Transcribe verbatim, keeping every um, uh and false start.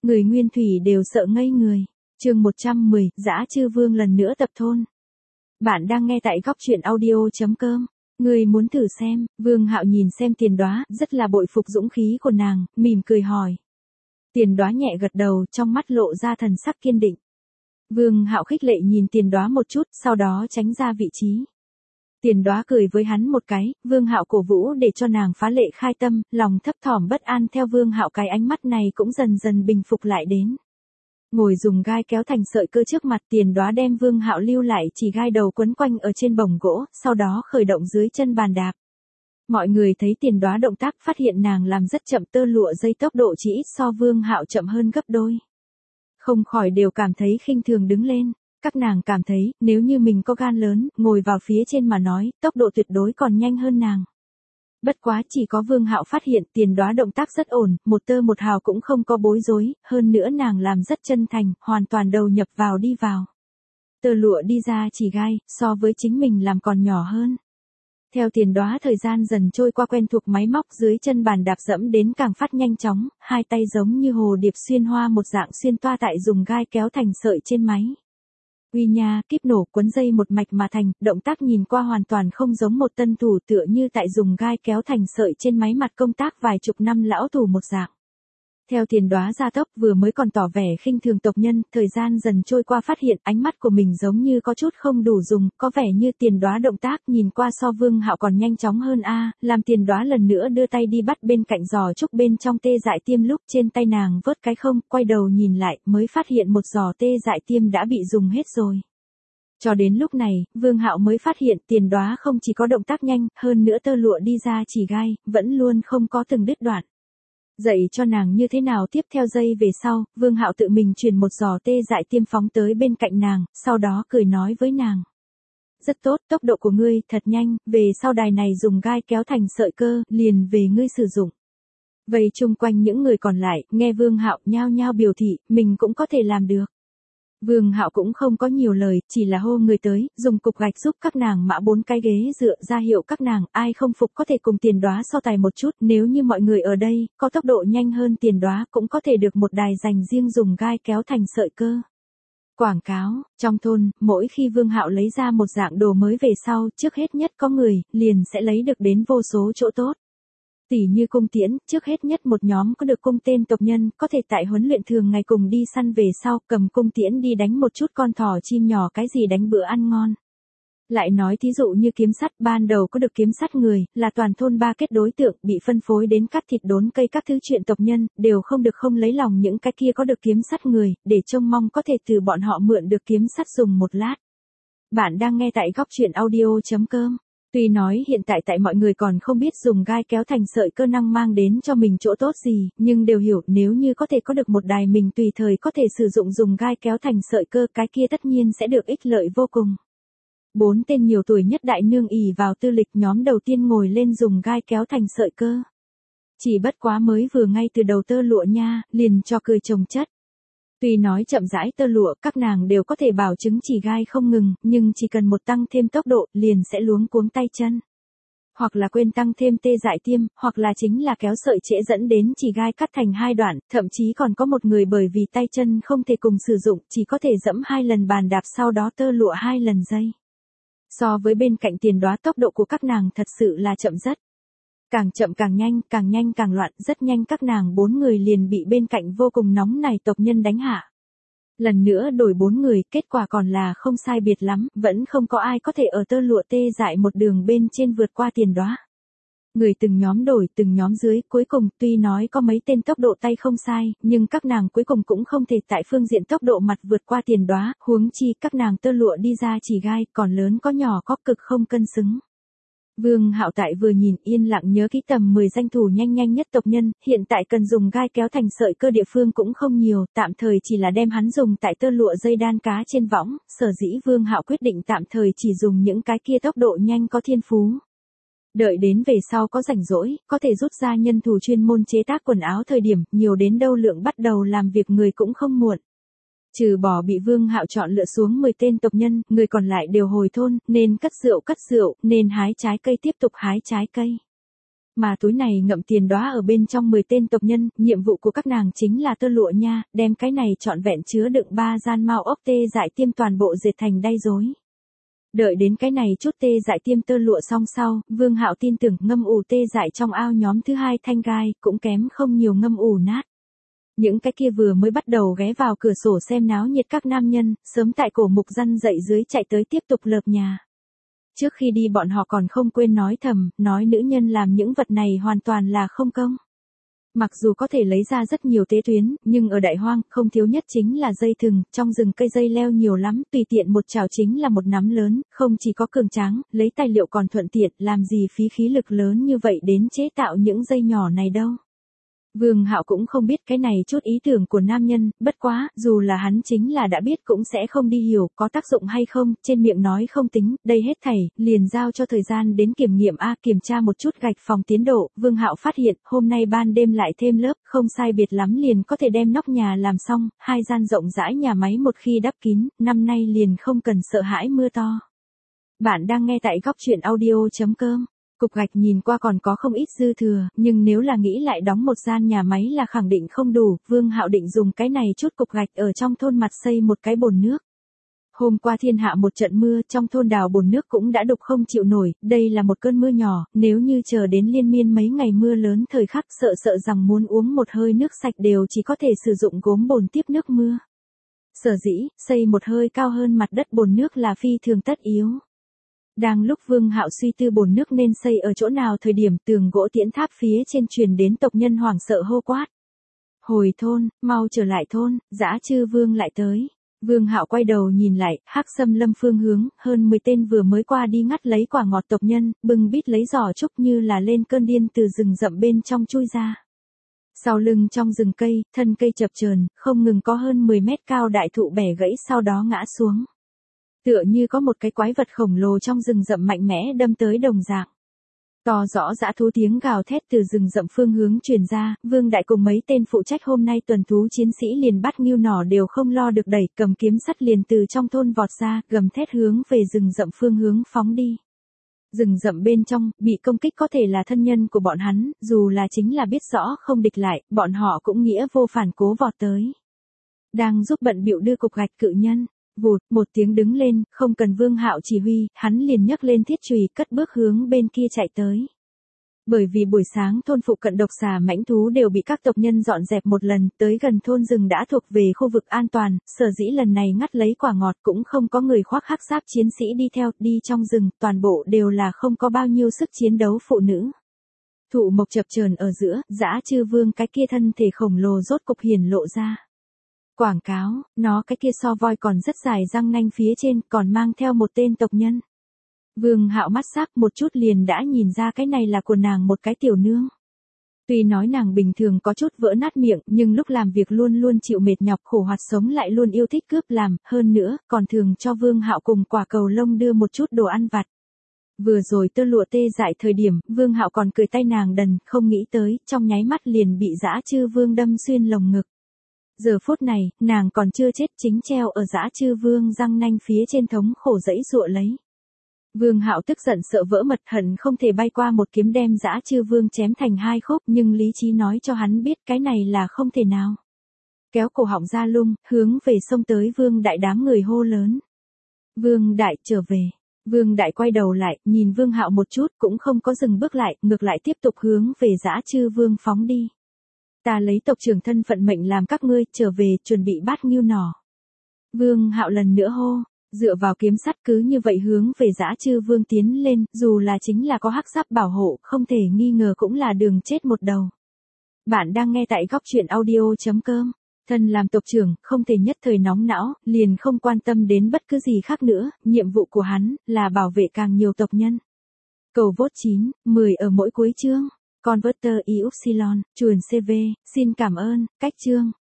Người Nguyên Thủy đều sợ ngây người. Chương một trăm mười, Dã Chư Vương lần nữa tập thôn. Bạn đang nghe tại góc truyện audio chấm com. Người muốn thử xem? Vương Hạo nhìn xem Tiền Đoá, rất là bội phục dũng khí của nàng, mỉm cười hỏi. Tiền Đoá nhẹ gật đầu, trong mắt lộ ra thần sắc kiên định. Vương Hạo khích lệ nhìn Tiền Đoá một chút, sau đó tránh ra vị trí. Tiền Đoá cười với hắn một cái, Vương Hạo cổ vũ để cho nàng phá lệ khai tâm, lòng thấp thỏm bất an theo Vương Hạo cái ánh mắt này cũng dần dần bình phục lại đến. Ngồi dùng gai kéo thành sợi cơ trước mặt, Tiền Đoá đem Vương Hạo lưu lại chỉ gai đầu quấn quanh ở trên bồng gỗ, sau đó khởi động dưới chân bàn đạp. Mọi người thấy Tiền Đoá động tác, phát hiện nàng làm rất chậm, tơ lụa dây tốc độ chỉ ít so Vương Hạo chậm hơn gấp đôi. Không khỏi đều cảm thấy khinh thường đứng lên. Các nàng cảm thấy, nếu như mình có gan lớn, ngồi vào phía trên mà nói, tốc độ tuyệt đối còn nhanh hơn nàng. Bất quá chỉ có Vương Hạo phát hiện Tiền Đoá động tác rất ổn, một tơ một hào cũng không có bối rối, hơn nữa nàng làm rất chân thành, hoàn toàn đầu nhập vào đi vào. Tơ lụa đi ra chỉ gai, so với chính mình làm còn nhỏ hơn. Theo Tiền Đoá thời gian dần trôi qua quen thuộc máy móc dưới chân bàn đạp dẫm đến càng phát nhanh chóng, hai tay giống như hồ điệp xuyên hoa một dạng xuyên toa tại dùng gai kéo thành sợi trên máy. Uy nha, kíp nổ quấn dây một mạch mà thành, động tác nhìn qua hoàn toàn không giống một tân thủ, tựa như tại dùng gai kéo thành sợi trên máy mặt công tác vài chục năm lão thủ một dạng. Theo Tiền Đoá gia tốc, vừa mới còn tỏ vẻ khinh thường tộc nhân, thời gian dần trôi qua phát hiện ánh mắt của mình giống như có chút không đủ dùng, có vẻ như Tiền Đoá động tác nhìn qua so Vương Hạo còn nhanh chóng hơn a, làm Tiền Đoá lần nữa đưa tay đi bắt bên cạnh giò trúc bên trong tê dại tiêm, lúc trên tay nàng vớt cái không, quay đầu nhìn lại, mới phát hiện một giò tê dại tiêm đã bị dùng hết rồi. Cho đến lúc này, Vương Hạo mới phát hiện Tiền Đoá không chỉ có động tác nhanh, hơn nữa tơ lụa đi ra chỉ gai, vẫn luôn không có từng đứt đoạn. Dạy cho nàng như thế nào tiếp theo giây về sau, Vương Hạo tự mình truyền một giò tê dại tiêm phóng tới bên cạnh nàng, sau đó cười nói với nàng. Rất tốt, tốc độ của ngươi, thật nhanh, về sau đài này dùng gai kéo thành sợi cơ, liền về ngươi sử dụng. Vậy chung quanh những người còn lại, nghe Vương Hạo nhao nhao biểu thị, mình cũng có thể làm được. Vương Hạo cũng không có nhiều lời, chỉ là hô người tới, dùng cục gạch giúp các nàng mã bốn cái ghế dựa, ra hiệu các nàng, ai không phục có thể cùng Tiền Đoá so tài một chút, nếu như mọi người ở đây, có tốc độ nhanh hơn Tiền Đoá cũng có thể được một đài dành riêng dùng gai kéo thành sợi cơ. Quảng cáo, trong thôn, mỗi khi Vương Hạo lấy ra một dạng đồ mới về sau, trước hết nhất có người, liền sẽ lấy được đến vô số chỗ tốt. Tỷ như cung tiễn, trước hết nhất một nhóm có được cung tên tộc nhân, có thể tại huấn luyện thường ngày cùng đi săn về sau, cầm cung tiễn đi đánh một chút con thỏ chim nhỏ cái gì đánh bữa ăn ngon. Lại nói thí dụ như kiếm sắt, ban đầu có được kiếm sắt người, là toàn thôn ba kết đối tượng, bị phân phối đến cắt thịt đốn cây các thứ chuyện tộc nhân, đều không được không lấy lòng những cái kia có được kiếm sắt người, để trông mong có thể từ bọn họ mượn được kiếm sắt dùng một lát. Bạn đang nghe tại góc truyện audio chấm com. Tuy nói hiện tại tại mọi người còn không biết dùng gai kéo thành sợi cơ năng mang đến cho mình chỗ tốt gì, nhưng đều hiểu nếu như có thể có được một đài mình tùy thời có thể sử dụng dùng gai kéo thành sợi cơ, cái kia tất nhiên sẽ được ích lợi vô cùng. Bốn tên nhiều tuổi nhất đại nương ỷ vào tư lịch, nhóm đầu tiên ngồi lên dùng gai kéo thành sợi cơ. Chỉ bất quá mới vừa ngay từ đầu tơ lụa nha, liền cho cười chồng chất. Tuy nói chậm rãi tơ lụa, các nàng đều có thể bảo chứng chỉ gai không ngừng, nhưng chỉ cần một tăng thêm tốc độ, liền sẽ luống cuống tay chân. Hoặc là quên tăng thêm tê dại tiêm, hoặc là chính là kéo sợi trễ dẫn đến chỉ gai cắt thành hai đoạn, thậm chí còn có một người bởi vì tay chân không thể cùng sử dụng, chỉ có thể dẫm hai lần bàn đạp sau đó tơ lụa hai lần dây. So với bên cạnh Tiền Đoá, tốc độ của các nàng thật sự là chậm rất. Càng chậm càng nhanh, càng nhanh càng loạn, rất nhanh các nàng bốn người liền bị bên cạnh vô cùng nóng này tộc nhân đánh hạ. Lần nữa đổi bốn người, kết quả còn là không sai biệt lắm, vẫn không có ai có thể ở tơ lụa tê dại một đường bên trên vượt qua Tiền Đoá. Người từng nhóm đổi, từng nhóm dưới, cuối cùng tuy nói có mấy tên tốc độ tay không sai, nhưng các nàng cuối cùng cũng không thể tại phương diện tốc độ mặt vượt qua Tiền Đoá, huống chi các nàng tơ lụa đi ra chỉ gai, còn lớn có nhỏ có cực không cân xứng. Vương Hạo tại vừa nhìn yên lặng nhớ kỹ tầm mười danh thủ nhanh nhanh nhất tộc nhân, hiện tại cần dùng gai kéo thành sợi cơ địa phương cũng không nhiều, tạm thời chỉ là đem hắn dùng tại tơ lụa dây đan cá trên võng, sở dĩ Vương Hạo quyết định tạm thời chỉ dùng những cái kia tốc độ nhanh có thiên phú. Đợi đến về sau có rảnh rỗi, có thể rút ra nhân thủ chuyên môn chế tác quần áo thời điểm, nhiều đến đâu lượng bắt đầu làm việc người cũng không muộn. Trừ bỏ bị Vương Hạo chọn lựa xuống mười tên tộc nhân, người còn lại đều hồi thôn, nên cất rượu cất rượu, nên hái trái cây tiếp tục hái trái cây. Mà túi này ngậm tiền đóa ở bên trong mười tên tộc nhân, nhiệm vụ của các nàng chính là tơ lụa nha, đem cái này trọn vẹn chứa đựng ba gian mao ốc tê dại tiêm toàn bộ dệt thành đay rối. Đợi đến cái này chút tê dại tiêm tơ lụa xong sau, Vương Hạo tin tưởng ngâm ủ tê dại trong ao nhóm thứ hai thanh gai, cũng kém không nhiều ngâm ủ nát. Những cái kia vừa mới bắt đầu ghé vào cửa sổ xem náo nhiệt các nam nhân, sớm tại cổ mục răn dậy dưới chạy tới tiếp tục lợp nhà. Trước khi đi bọn họ còn không quên nói thầm, nói nữ nhân làm những vật này hoàn toàn là không công. Mặc dù có thể lấy ra rất nhiều tế tuyến, nhưng ở đại hoang, không thiếu nhất chính là dây thừng, trong rừng cây dây leo nhiều lắm, tùy tiện một chảo chính là một nắm lớn, không chỉ có cường tráng, lấy tài liệu còn thuận tiện, làm gì phí khí lực lớn như vậy đến chế tạo những dây nhỏ này đâu. Vương Hạo cũng không biết cái này chút ý tưởng của nam nhân, bất quá, dù là hắn chính là đã biết cũng sẽ không đi hiểu, có tác dụng hay không, trên miệng nói không tính, đây hết thảy, liền giao cho thời gian đến kiểm nghiệm A kiểm tra một chút gạch phòng tiến độ, Vương Hạo phát hiện, hôm nay ban đêm lại thêm lớp, không sai biệt lắm liền có thể đem nóc nhà làm xong, hai gian rộng rãi nhà máy một khi đắp kín, năm nay liền không cần sợ hãi mưa to. Bạn đang nghe tại góc truyện audio chấm com. Cục gạch nhìn qua còn có không ít dư thừa, nhưng nếu là nghĩ lại đóng một gian nhà máy là khẳng định không đủ, Vương Hạo định dùng cái này chút cục gạch ở trong thôn mặt xây một cái bồn nước. Hôm qua thiên hạ một trận mưa, trong thôn đào bồn nước cũng đã đục không chịu nổi, đây là một cơn mưa nhỏ, nếu như chờ đến liên miên mấy ngày mưa lớn thời khắc sợ sợ rằng muốn uống một hơi nước sạch đều chỉ có thể sử dụng gốm bồn tiếp nước mưa. Sở dĩ, xây một hơi cao hơn mặt đất bồn nước là phi thường tất yếu. Đang lúc Vương Hạo suy tư bồn nước nên xây ở chỗ nào thời điểm tường gỗ tiễn tháp phía trên truyền đến tộc nhân hoảng sợ hô quát. Hồi thôn, mau trở lại thôn, Dã Chư Vương lại tới. Vương Hạo quay đầu nhìn lại, Hắc Xâm Lâm phương hướng, hơn mười tên vừa mới qua đi ngắt lấy quả ngọt tộc nhân, bưng bít lấy giỏ trúc như là lên cơn điên từ rừng rậm bên trong chui ra. Sau lưng trong rừng cây, thân cây chập chờn, không ngừng có hơn mười mét cao đại thụ bẻ gãy sau đó ngã xuống. Tựa như có một cái quái vật khổng lồ trong rừng rậm mạnh mẽ đâm tới đồng dạng. To rõ dã thú tiếng gào thét từ rừng rậm phương hướng truyền ra, Vương Đại cùng mấy tên phụ trách hôm nay tuần thú chiến sĩ liền bắt ngưu nỏ đều không lo được đẩy, cầm kiếm sắt liền từ trong thôn vọt ra, gầm thét hướng về rừng rậm phương hướng phóng đi. Rừng rậm bên trong, bị công kích có thể là thân nhân của bọn hắn, dù là chính là biết rõ không địch lại, bọn họ cũng nghĩa vô phản cố vọt tới. Đang giúp bận bịu đưa cục gạch cự nhân. Vụt, một tiếng đứng lên, không cần Vương Hạo chỉ huy, hắn liền nhấc lên thiết chùy cất bước hướng bên kia chạy tới. Bởi vì buổi sáng thôn phụ cận độc xà mãnh thú đều bị các tộc nhân dọn dẹp một lần, tới gần thôn rừng đã thuộc về khu vực an toàn, sở dĩ lần này ngắt lấy quả ngọt cũng không có người khoác hắc giáp chiến sĩ đi theo, đi trong rừng, toàn bộ đều là không có bao nhiêu sức chiến đấu phụ nữ. Thụ mộc chập chờn ở giữa, Dã Chư Vương cái kia thân thể khổng lồ rốt cục hiển lộ ra. Quảng cáo, nó cái kia so voi còn rất dài răng nanh phía trên, còn mang theo một tên tộc nhân. Vương Hạo mắt sắc một chút liền đã nhìn ra cái này là của nàng một cái tiểu nương. Tuy nói nàng bình thường có chút vỡ nát miệng, nhưng lúc làm việc luôn luôn chịu mệt nhọc khổ hoạt sống lại luôn yêu thích cướp làm, hơn nữa, còn thường cho Vương Hạo cùng quả cầu lông đưa một chút đồ ăn vặt. Vừa rồi tơ lụa tê dại thời điểm, Vương Hạo còn cười tay nàng đần, không nghĩ tới, trong nháy mắt liền bị Dã Chư Vương đâm xuyên lồng ngực. Giờ phút này, nàng còn chưa chết chính treo ở Dã Chư Vương răng nanh phía trên thống khổ dẫy dụa lấy. Vương Hạo tức giận sợ vỡ mật hận không thể bay qua một kiếm đem Dã Chư Vương chém thành hai khúc nhưng lý trí nói cho hắn biết cái này là không thể nào. Kéo cổ họng ra lung, hướng về sông tới Vương Đại đám người hô lớn. Vương Đại trở về. Vương Đại quay đầu lại, nhìn Vương Hạo một chút cũng không có dừng bước lại, ngược lại tiếp tục hướng về Dã Chư Vương phóng đi. Ta lấy tộc trưởng thân phận mệnh làm các ngươi trở về chuẩn bị bắt ngưu nỏ. Vương Hạo lần nữa hô, dựa vào kiếm sắt cứ như vậy hướng về Dã Chư Vương tiến lên, dù là chính là có hắc giáp bảo hộ, không thể nghi ngờ cũng là đường chết một đầu. Bạn đang nghe tại góc truyện audio chấm com. Thân làm tộc trưởng, không thể nhất thời nóng não, liền không quan tâm đến bất cứ gì khác nữa, nhiệm vụ của hắn là bảo vệ càng nhiều tộc nhân. Cầu vote chín, mười ở mỗi cuối chương. Converter Y Upsilon, chuồn xê vê, xin cảm ơn, cách chương.